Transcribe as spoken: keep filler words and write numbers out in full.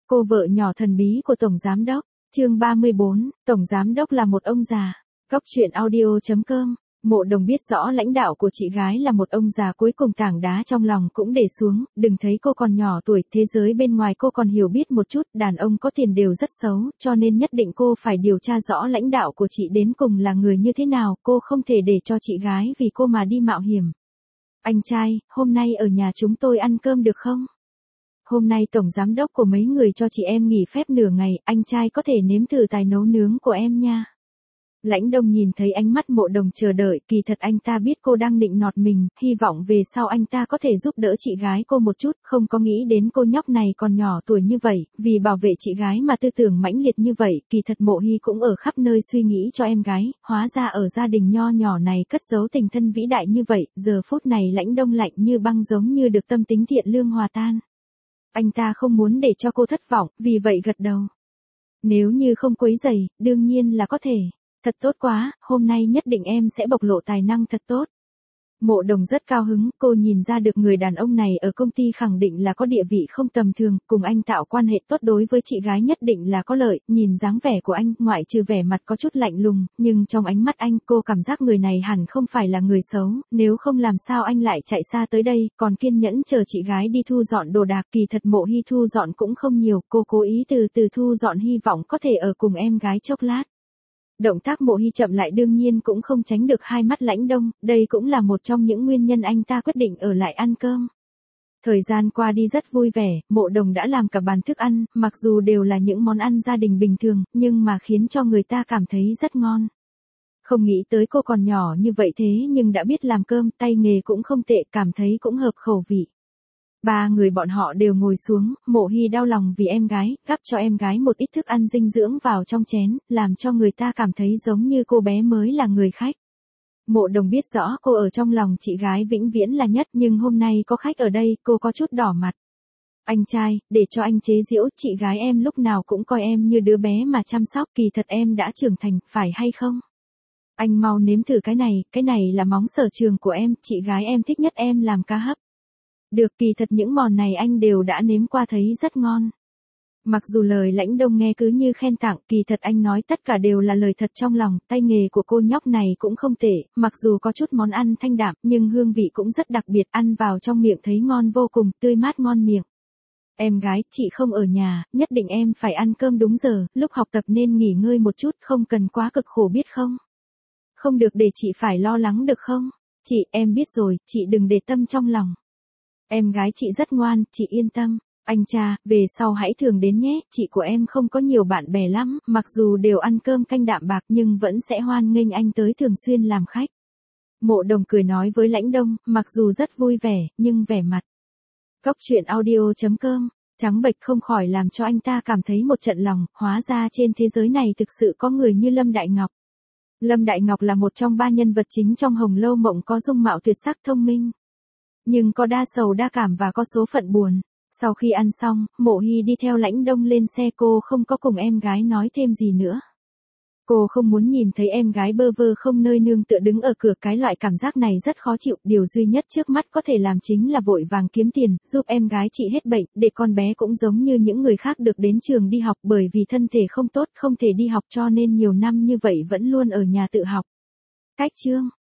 Cô vợ nhỏ thần bí của Tổng Giám Đốc, chương ba mươi bốn, Tổng Giám Đốc là một ông già. Góc truyện audio.com, Mộ Đồng biết rõ lãnh đạo của chị gái là một ông già, cuối cùng tảng đá trong lòng cũng để xuống, đừng thấy cô còn nhỏ tuổi, thế giới bên ngoài cô còn hiểu biết một chút, đàn ông có tiền đều rất xấu, cho nên nhất định cô phải điều tra rõ lãnh đạo của chị đến cùng là người như thế nào, cô không thể để cho chị gái vì cô mà đi mạo hiểm. Anh trai, hôm nay ở nhà chúng tôi ăn cơm được không? Hôm nay tổng giám đốc của mấy người cho chị em nghỉ phép nửa ngày, anh trai có thể nếm thử tài nấu nướng của em nha. Lãnh Đông nhìn thấy ánh mắt Mộ Đồng chờ đợi, kỳ thật anh ta biết cô đang nịnh nọt mình, hy vọng về sau anh ta có thể giúp đỡ chị gái cô một chút, không có nghĩ đến cô nhóc này còn nhỏ tuổi như vậy, vì bảo vệ chị gái mà tư tưởng mãnh liệt như vậy, kỳ thật Mộ Hy cũng ở khắp nơi suy nghĩ cho em gái, hóa ra ở gia đình nho nhỏ này cất giấu tình thân vĩ đại như vậy, giờ phút này Lãnh Đông lạnh như băng giống như được tâm tính thiện lương hòa tan. Anh ta không muốn để cho cô thất vọng, vì vậy gật đầu. Nếu như không quấy rầy, đương nhiên là có thể. Thật tốt quá, hôm nay nhất định em sẽ bộc lộ tài năng thật tốt. Mộ Đồng rất cao hứng, cô nhìn ra được người đàn ông này ở công ty khẳng định là có địa vị không tầm thường, cùng anh tạo quan hệ tốt đối với chị gái nhất định là có lợi, nhìn dáng vẻ của anh, ngoại trừ vẻ mặt có chút lạnh lùng, nhưng trong ánh mắt anh cô cảm giác người này hẳn không phải là người xấu, nếu không làm sao anh lại chạy xa tới đây, còn kiên nhẫn chờ chị gái đi thu dọn đồ đạc, kỳ thật Mộ Hy thu dọn cũng không nhiều, cô cố ý từ từ thu dọn hy vọng có thể ở cùng em gái chốc lát. Động tác Mộ Hy chậm lại đương nhiên cũng không tránh được hai mắt Lãnh Đông, đây cũng là một trong những nguyên nhân anh ta quyết định ở lại ăn cơm. Thời gian qua đi rất vui vẻ, Mộ Đồng đã làm cả bàn thức ăn, mặc dù đều là những món ăn gia đình bình thường, nhưng mà khiến cho người ta cảm thấy rất ngon. Không nghĩ tới cô còn nhỏ như vậy thế nhưng đã biết làm cơm, tay nghề cũng không tệ, cảm thấy cũng hợp khẩu vị. Ba người bọn họ đều ngồi xuống, Mộ Hy đau lòng vì em gái, gắp cho em gái một ít thức ăn dinh dưỡng vào trong chén, làm cho người ta cảm thấy giống như cô bé mới là người khách. Mộ Đồng biết rõ cô ở trong lòng chị gái vĩnh viễn là nhất, nhưng hôm nay có khách ở đây, cô có chút đỏ mặt. Anh trai, để cho anh chế giễu, chị gái em lúc nào cũng coi em như đứa bé mà chăm sóc, kỳ thật em đã trưởng thành, phải hay không? Anh mau nếm thử cái này, cái này là món sở trường của em, chị gái em thích nhất em làm cá hấp. Được, kỳ thật những món này anh đều đã nếm qua thấy rất ngon. Mặc dù lời Lãnh Đông nghe cứ như khen tặng, kỳ thật anh nói tất cả đều là lời thật trong lòng, tay nghề của cô nhóc này cũng không tệ, mặc dù có chút món ăn thanh đạm, nhưng hương vị cũng rất đặc biệt, ăn vào trong miệng thấy ngon vô cùng, tươi mát ngon miệng. Em gái, chị không ở nhà, nhất định em phải ăn cơm đúng giờ, lúc học tập nên nghỉ ngơi một chút, không cần quá cực khổ biết không? Không được để chị phải lo lắng được không? Chị, em biết rồi, chị đừng để tâm trong lòng. Em gái chị rất ngoan, chị yên tâm. Anh cha, về sau hãy thường đến nhé, chị của em không có nhiều bạn bè lắm, mặc dù đều ăn cơm canh đạm bạc nhưng vẫn sẽ hoan nghênh anh tới thường xuyên làm khách. Mộ Đồng cười nói với Lãnh Đông, mặc dù rất vui vẻ, nhưng vẻ mặt. Góc truyện audio.com, trắng bệch không khỏi làm cho anh ta cảm thấy một trận lòng, hóa ra trên thế giới này thực sự có người như Lâm Đại Ngọc. Lâm Đại Ngọc là một trong ba nhân vật chính trong Hồng Lâu Mộng, có dung mạo tuyệt sắc thông minh. Nhưng có đa sầu đa cảm và có số phận buồn. Sau khi ăn xong, Mộ Hy đi theo Lãnh Đông lên xe, cô không có cùng em gái nói thêm gì nữa. Cô không muốn nhìn thấy em gái bơ vơ không nơi nương tựa đứng ở cửa, cái loại cảm giác này rất khó chịu, điều duy nhất trước mắt có thể làm chính là vội vàng kiếm tiền, giúp em gái chị hết bệnh, để con bé cũng giống như những người khác được đến trường đi học, bởi vì thân thể không tốt, không thể đi học cho nên nhiều năm như vậy vẫn luôn ở nhà tự học. Cách chương